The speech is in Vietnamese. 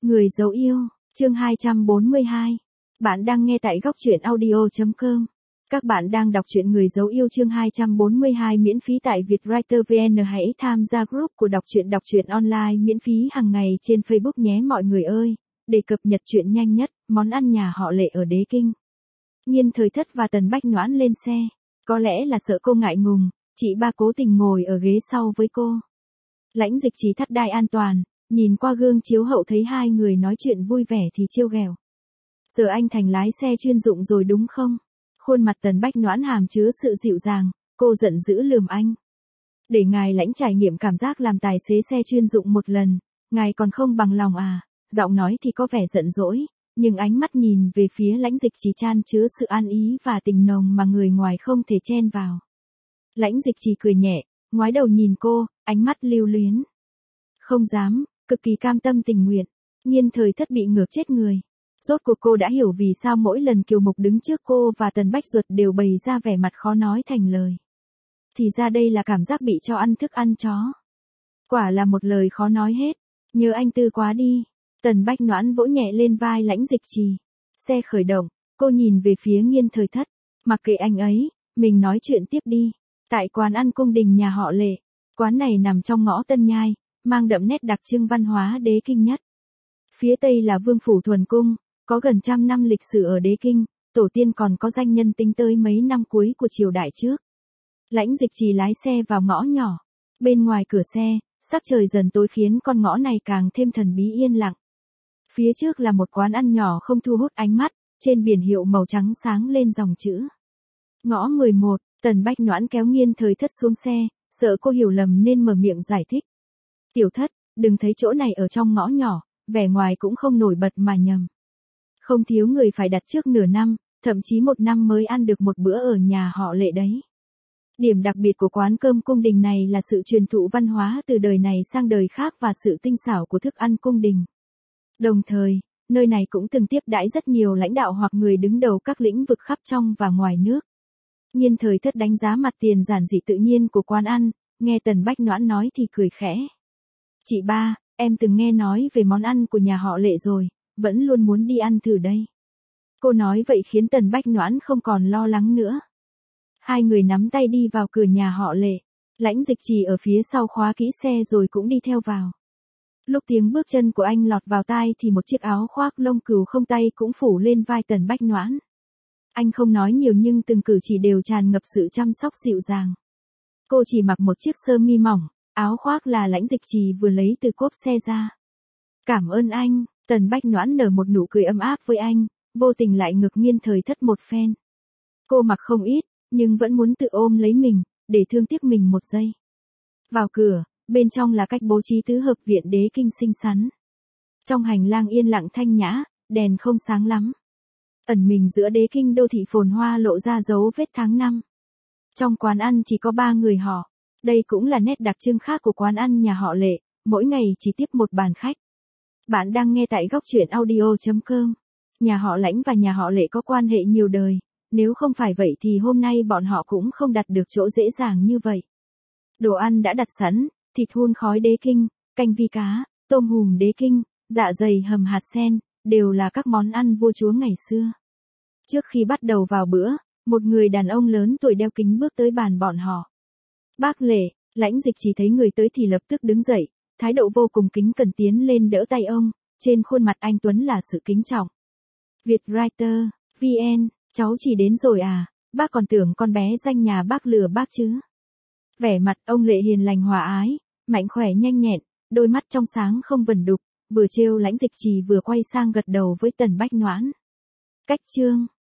Người dấu yêu, chương 242. Bạn đang nghe tại góc truyện audio.com. Các bạn đang đọc truyện Người dấu yêu chương 242 miễn phí tại Vietwriter VN. Hãy tham gia group của đọc truyện online miễn phí hàng ngày trên Facebook nhé mọi người ơi. Để cập nhật truyện nhanh nhất, món ăn nhà họ Lệ ở Đế Kinh. Nhiên Thời Thất và Tần Bách Noãn lên xe. Có lẽ là sợ cô ngại ngùng, chị ba cố tình ngồi ở ghế sau với cô. Lãnh Dịch Trì thắt đai an toàn, nhìn qua gương chiếu hậu thấy hai người nói chuyện vui vẻ thì trêu ghẹo. Giờ anh thành lái xe chuyên dụng rồi đúng không? Khuôn mặt Tần Bách Noãn hàm chứa sự dịu dàng, cô giận dữ lườm anh. Để ngài Lãnh trải nghiệm cảm giác làm tài xế xe chuyên dụng một lần, ngài còn không bằng lòng à? Giọng nói thì có vẻ giận dỗi, nhưng ánh mắt nhìn về phía Lãnh Dịch Trì chan chứa sự an ý và tình nồng mà người ngoài không thể chen vào. Lãnh Dịch Trì cười nhẹ, ngoái đầu nhìn cô, ánh mắt lưu luyến. Không dám, cực kỳ cam tâm tình nguyện. Nhiên Thời Thất bị ngược chết người. Rốt cuộc cô đã hiểu vì sao mỗi lần Kiều Mục đứng trước cô và Tần Bách Duật đều bày ra vẻ mặt khó nói thành lời. Thì ra đây là cảm giác bị cho ăn thức ăn chó. Quả là một lời khó nói hết. Nhớ anh Tư quá đi. Tần Bách Noãn vỗ nhẹ lên vai Lãnh Dịch Trì. Xe khởi động, cô nhìn về phía Nhiên Thời Thất. Mặc kệ anh ấy, mình nói chuyện tiếp đi. Tại quán ăn cung đình nhà họ Lệ. Quán này nằm trong ngõ Tân Nhai, mang đậm nét đặc trưng văn hóa Đế Kinh nhất. Phía tây là Vương Phủ Thuần Cung, có gần 100 năm lịch sử ở Đế Kinh, tổ tiên còn có danh nhân tính tới mấy năm cuối của triều đại trước. Lãnh Dịch Trì lái xe vào ngõ nhỏ. Bên ngoài cửa xe, sắc trời dần tối khiến con ngõ này càng thêm thần bí yên lặng. Phía trước là một quán ăn nhỏ không thu hút ánh mắt, trên biển hiệu màu trắng sáng lên dòng chữ. Ngõ 11, Tần Bách Noãn kéo Nhiên Thời Thất xuống xe, sợ cô hiểu lầm nên mở miệng giải thích. Tiểu Thất, đừng thấy chỗ này ở trong ngõ nhỏ, vẻ ngoài cũng không nổi bật mà nhầm. Không thiếu người phải đặt trước nửa năm, thậm chí 1 năm mới ăn được một bữa ở nhà họ Lệ đấy. Điểm đặc biệt của quán cơm cung đình này là sự truyền thụ văn hóa từ đời này sang đời khác và sự tinh xảo của thức ăn cung đình. Đồng thời, nơi này cũng từng tiếp đãi rất nhiều lãnh đạo hoặc người đứng đầu các lĩnh vực khắp trong và ngoài nước. Nhiên Thời Thất đánh giá mặt tiền giản dị tự nhiên của quán ăn, nghe Tần Bách Noãn nói thì cười khẽ. Chị ba, em từng nghe nói về món ăn của nhà họ Lệ rồi, vẫn luôn muốn đi ăn thử đây. Cô nói vậy khiến Tần Bách Noãn không còn lo lắng nữa. Hai người nắm tay đi vào cửa nhà họ Lệ. Lãnh Dịch Trì ở phía sau khóa kỹ xe rồi cũng đi theo vào. Lúc tiếng bước chân của anh lọt vào tai thì một chiếc áo khoác lông cừu không tay cũng phủ lên vai Tần Bách Noãn. Anh không nói nhiều nhưng từng cử chỉ đều tràn ngập sự chăm sóc dịu dàng. Cô chỉ mặc một chiếc sơ mi mỏng, áo khoác là Lãnh Dịch Trì vừa lấy từ cốp xe ra. Cảm ơn anh, Tần Bách Noãn nở một nụ cười ấm áp với anh, vô tình lại ngược Nhiên Thời Thất một phen. Cô mặc không ít, nhưng vẫn muốn tự ôm lấy mình, để thương tiếc mình một giây. Vào cửa, bên trong là cách bố trí tứ hợp viện Đế Kinh xinh xắn. Trong hành lang yên lặng thanh nhã, đèn không sáng lắm. Ẩn mình giữa Đế Kinh đô thị phồn hoa lộ ra dấu vết tháng năm. Trong quán ăn chỉ có 3 người họ. Đây cũng là nét đặc trưng khác của quán ăn nhà họ Lệ, mỗi ngày chỉ tiếp một bàn khách. Bạn đang nghe tại góc truyện audio.com. Nhà họ Lãnh và nhà họ Lệ có quan hệ nhiều đời, nếu không phải vậy thì hôm nay bọn họ cũng không đặt được chỗ dễ dàng như vậy. Đồ ăn đã đặt sẵn, thịt hun khói Đế Kinh, canh vi cá, tôm hùm Đế Kinh, dạ dày hầm hạt sen, đều là các món ăn vua chúa ngày xưa. Trước khi bắt đầu vào bữa, một người đàn ông lớn tuổi đeo kính bước tới bàn bọn họ. Bác Lệ, Lãnh Dịch Trì thấy người tới thì lập tức đứng dậy, thái độ vô cùng kính cẩn tiến lên đỡ tay ông, trên khuôn mặt anh tuấn là sự kính trọng. Vietwriter, VN, cháu chỉ đến rồi à, bác còn tưởng con bé danh nhà bác lừa bác chứ. Vẻ mặt ông Lệ hiền lành hòa ái, mạnh khỏe nhanh nhẹn, đôi mắt trong sáng không vẩn đục, vừa trêu Lãnh Dịch Trì vừa quay sang gật đầu với Tần Bách Noãn. Cách chương